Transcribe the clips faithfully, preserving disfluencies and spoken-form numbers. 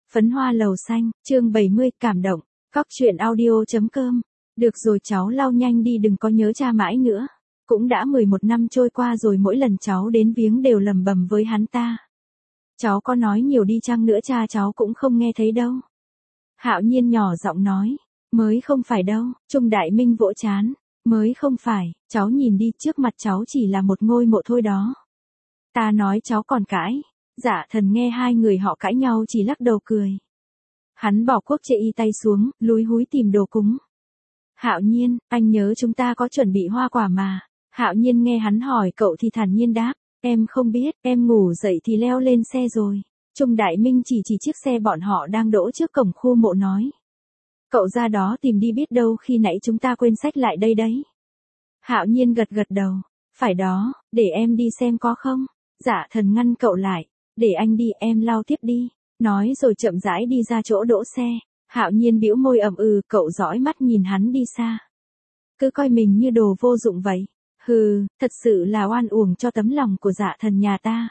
Phấn hoa lầu xanh, chương bảy mươi, cảm động, cóc truyện audio.com. Được rồi cháu lau nhanh đi, đừng có nhớ cha mãi nữa. Cũng đã mười một năm trôi qua rồi, mỗi lần cháu đến viếng đều lầm bầm với hắn ta. Cháu có nói nhiều đi chăng nữa cha cháu cũng không nghe thấy đâu. Hạo Nhiên nhỏ giọng nói, mới không phải đâu. Trung Đại Minh vỗ chán, mới không phải, cháu nhìn đi, trước mặt cháu chỉ là một ngôi mộ thôi đó. Ta nói cháu còn cãi. Dạ Thần nghe hai người họ cãi nhau chỉ lắc đầu cười. Hắn bỏ cuốc chê y tay xuống, lúi húi tìm đồ cúng. Hạo Nhiên, anh nhớ chúng ta có chuẩn bị hoa quả mà. Hạo Nhiên nghe hắn hỏi cậu thì thản nhiên đáp, em không biết, em ngủ dậy thì leo lên xe rồi. Trung Đại Minh chỉ chỉ chiếc xe bọn họ đang đỗ trước cổng khu mộ nói. Cậu ra đó tìm đi, biết đâu khi nãy chúng ta quên xách lại đây đấy. Hạo Nhiên gật gật đầu, phải đó, để em đi xem có không. Dạ Thần ngăn cậu lại, để anh đi, em lau tiếp đi. Nói rồi chậm rãi đi ra chỗ đỗ xe. Hạo Nhiên bĩu môi ậm ừ, cậu dõi mắt nhìn hắn đi xa. Cứ coi mình như đồ vô dụng vậy. Hừ, thật sự là oan uổng cho tấm lòng của Dạ Thần nhà ta.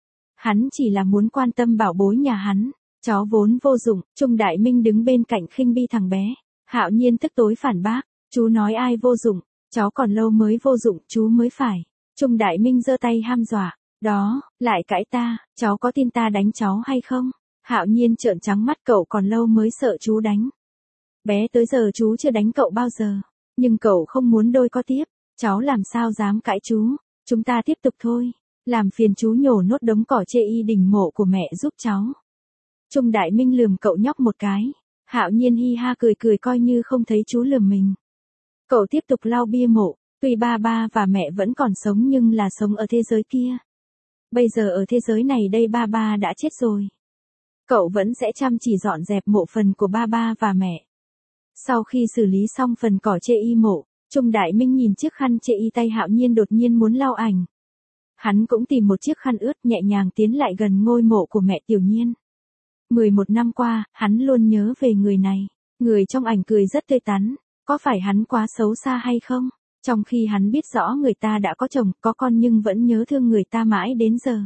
Hắn chỉ là muốn quan tâm bảo bối nhà hắn. Chó vốn vô dụng. Trung Đại Minh đứng bên cạnh khinh bi thằng bé. Hạo Nhiên tức tối phản bác, chú nói ai vô dụng, cháu còn lâu mới vô dụng, chú mới phải. Trung Đại Minh giơ tay ham dọa. Đó, lại cãi ta, cháu có tin ta đánh cháu hay không? Hạo Nhiên trợn trắng mắt, cậu còn lâu mới sợ chú đánh. Bé tới giờ chú chưa đánh cậu bao giờ, nhưng cậu không muốn đôi co tiếp, cháu làm sao dám cãi chú, chúng ta tiếp tục thôi, làm phiền chú nhổ nốt đống cỏ chê y đỉnh mộ của mẹ giúp cháu. Trung Đại Minh lườm cậu nhóc một cái, Hạo Nhiên hi ha cười cười coi như không thấy chú lườm mình. Cậu tiếp tục lau bia mộ, tuy ba ba và mẹ vẫn còn sống nhưng là sống ở thế giới kia. Bây giờ ở thế giới này đây ba ba đã chết rồi. Cậu vẫn sẽ chăm chỉ dọn dẹp mộ phần của ba ba và mẹ. Sau khi xử lý xong phần cỏ chê y mộ, Trung Đại Minh nhìn chiếc khăn chê y tay Hạo Nhiên đột nhiên muốn lau ảnh. Hắn cũng tìm một chiếc khăn ướt nhẹ nhàng tiến lại gần ngôi mộ của mẹ Tiểu Nhiên. mười một năm qua, hắn luôn nhớ về người này. Người trong ảnh cười rất tươi tắn. Có phải hắn quá xấu xa hay không? Trong khi hắn biết rõ người ta đã có chồng, có con nhưng vẫn nhớ thương người ta mãi đến giờ.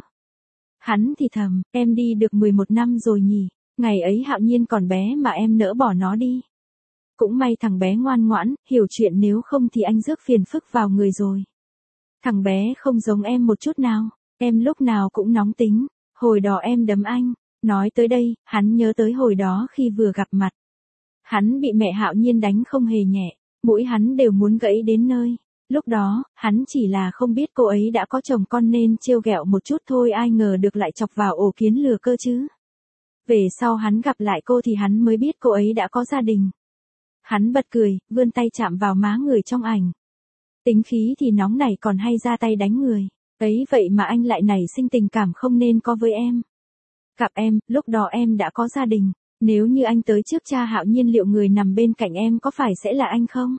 Hắn thì thầm, em đi được mười một năm rồi nhỉ, ngày ấy Hạo Nhiên còn bé mà em nỡ bỏ nó đi. Cũng may thằng bé ngoan ngoãn, hiểu chuyện, nếu không thì anh rước phiền phức vào người rồi. Thằng bé không giống em một chút nào, em lúc nào cũng nóng tính, hồi đó em đấm anh. Nói tới đây, hắn nhớ tới hồi đó khi vừa gặp mặt. Hắn bị mẹ Hạo Nhiên đánh không hề nhẹ, mũi hắn đều muốn gãy đến nơi. Lúc đó, hắn chỉ là không biết cô ấy đã có chồng con nên trêu ghẹo một chút thôi, ai ngờ được lại chọc vào ổ kiến lừa cơ chứ. Về sau hắn gặp lại cô thì hắn mới biết cô ấy đã có gia đình. Hắn bật cười, vươn tay chạm vào má người trong ảnh. Tính khí thì nóng này còn hay ra tay đánh người. Ấy vậy mà anh lại nảy sinh tình cảm không nên có với em. Gặp em, lúc đó em đã có gia đình. Nếu như anh tới trước cha Hạo Nhiên, liệu người nằm bên cạnh em có phải sẽ là anh không?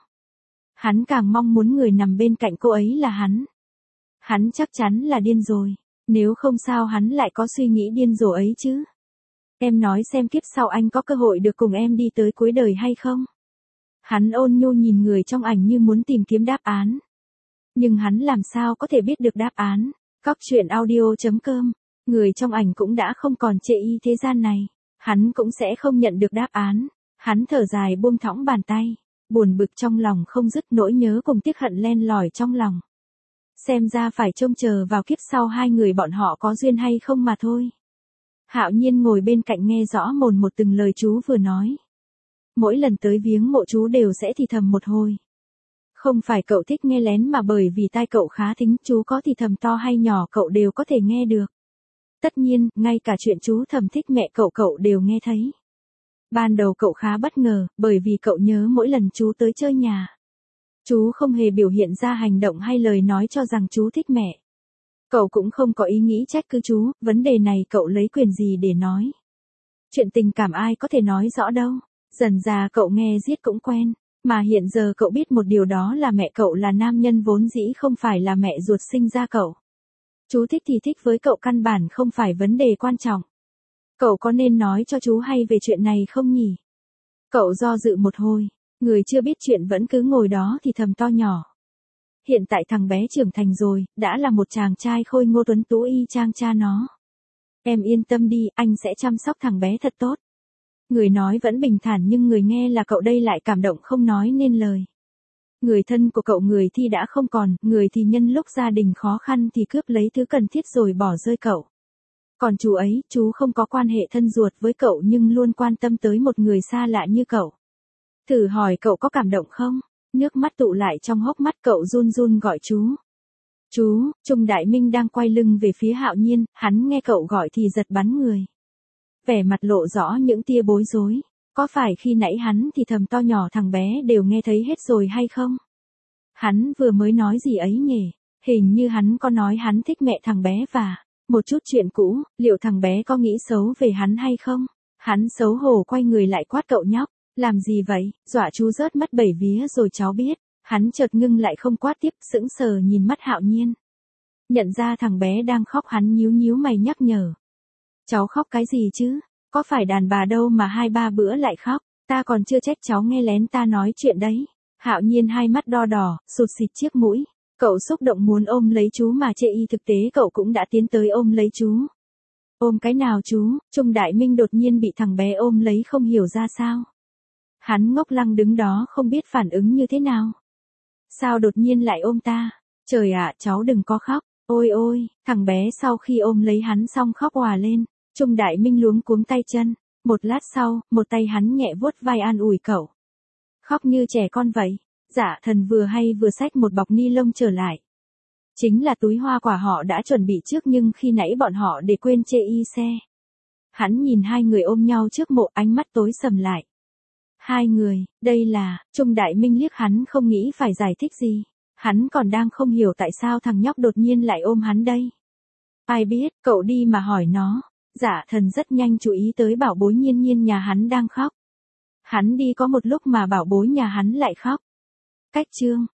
Hắn càng mong muốn người nằm bên cạnh cô ấy là hắn. Hắn chắc chắn là điên rồi. Nếu không sao hắn lại có suy nghĩ điên rồ ấy chứ. Em nói xem kiếp sau anh có cơ hội được cùng em đi tới cuối đời hay không? Hắn ôn nhu nhìn người trong ảnh như muốn tìm kiếm đáp án. Nhưng hắn làm sao có thể biết được đáp án? Cóc truyện audio.com. Người trong ảnh cũng đã không còn chê y thế gian này. Hắn cũng sẽ không nhận được đáp án. Hắn thở dài buông thõng bàn tay. Buồn bực trong lòng không dứt, nỗi nhớ cùng tiếc hận len lỏi trong lòng. Xem ra phải trông chờ vào kiếp sau hai người bọn họ có duyên hay không mà thôi. Hạo Nhiên ngồi bên cạnh nghe rõ mồn một từng lời chú vừa nói. Mỗi lần tới viếng mộ chú đều sẽ thì thầm một hồi. Không phải cậu thích nghe lén mà bởi vì tai cậu khá thính, chú có thì thầm to hay nhỏ cậu đều có thể nghe được. Tất nhiên, ngay cả chuyện chú thầm thích mẹ cậu cậu đều nghe thấy. Ban đầu cậu khá bất ngờ, bởi vì cậu nhớ mỗi lần chú tới chơi nhà. Chú không hề biểu hiện ra hành động hay lời nói cho rằng chú thích mẹ. Cậu cũng không có ý nghĩ trách cứ chú, vấn đề này cậu lấy quyền gì để nói. Chuyện tình cảm ai có thể nói rõ đâu. Dần dà cậu nghe giết cũng quen. Mà hiện giờ cậu biết một điều, đó là mẹ cậu là nam nhân vốn dĩ không phải là mẹ ruột sinh ra cậu. Chú thích thì thích với cậu căn bản không phải vấn đề quan trọng. Cậu có nên nói cho chú hay về chuyện này không nhỉ? Cậu do dự một hồi, người chưa biết chuyện vẫn cứ ngồi đó thì thầm to nhỏ. Hiện tại thằng bé trưởng thành rồi, đã là một chàng trai khôi ngô tuấn tú y chang cha nó. Em yên tâm đi, anh sẽ chăm sóc thằng bé thật tốt. Người nói vẫn bình thản nhưng người nghe là cậu đây lại cảm động không nói nên lời. Người thân của cậu người thì đã không còn, người thì nhân lúc gia đình khó khăn thì cướp lấy thứ cần thiết rồi bỏ rơi cậu. Còn chú ấy, chú không có quan hệ thân ruột với cậu nhưng luôn quan tâm tới một người xa lạ như cậu. Thử hỏi cậu có cảm động không? Nước mắt tụ lại trong hốc mắt cậu run run gọi chú. Chú, Trung Đại Minh đang quay lưng về phía Hạo Nhiên, hắn nghe cậu gọi thì giật bắn người. Vẻ mặt lộ rõ những tia bối rối. Có phải khi nãy hắn thì thầm to nhỏ thằng bé đều nghe thấy hết rồi hay không? Hắn vừa mới nói gì ấy nhỉ? Hình như hắn có nói hắn thích mẹ thằng bé và một chút chuyện cũ, liệu thằng bé có nghĩ xấu về hắn hay không? Hắn xấu hổ quay người lại quát cậu nhóc. Làm gì vậy? Dọa chú rớt mất bảy vía rồi cháu biết. Hắn chợt ngưng lại không quát tiếp, sững sờ nhìn mắt Hạo Nhiên. Nhận ra thằng bé đang khóc hắn nhíu nhíu mày nhắc nhở. Cháu khóc cái gì chứ? Có phải đàn bà đâu mà hai ba bữa lại khóc, ta còn chưa trách cháu nghe lén ta nói chuyện đấy. Hạo Nhiên hai mắt đo đỏ, sụt xịt chiếc mũi. Cậu xúc động muốn ôm lấy chú mà chê y thực tế cậu cũng đã tiến tới ôm lấy chú. Ôm cái nào chú? Trung Đại Minh đột nhiên bị thằng bé ôm lấy không hiểu ra sao. Hắn ngốc lăng đứng đó không biết phản ứng như thế nào. Sao đột nhiên lại ôm ta? Trời ạ, cháu đừng có khóc. Ôi ôi, thằng bé sau khi ôm lấy hắn xong khóc òa lên. Trung Đại Minh luống cuống tay chân. Một lát sau, một tay hắn nhẹ vuốt vai an ủi cậu. Khóc như trẻ con vậy. Dạ thần vừa hay vừa xách một bọc ni lông trở lại. Chính là túi hoa quả họ đã chuẩn bị trước nhưng khi nãy bọn họ để quên chê y xe. Hắn nhìn hai người ôm nhau trước mộ ánh mắt tối sầm lại. Hai người, đây là, Trung Đại Minh liếc hắn không nghĩ phải giải thích gì. Hắn còn đang không hiểu tại sao thằng nhóc đột nhiên lại ôm hắn đây. Ai biết, cậu đi mà hỏi nó. Dạ thần rất nhanh chú ý tới bảo bối Nhiên Nhiên nhà hắn đang khóc. Hắn đi có một lúc mà bảo bối nhà hắn lại khóc. Cách chương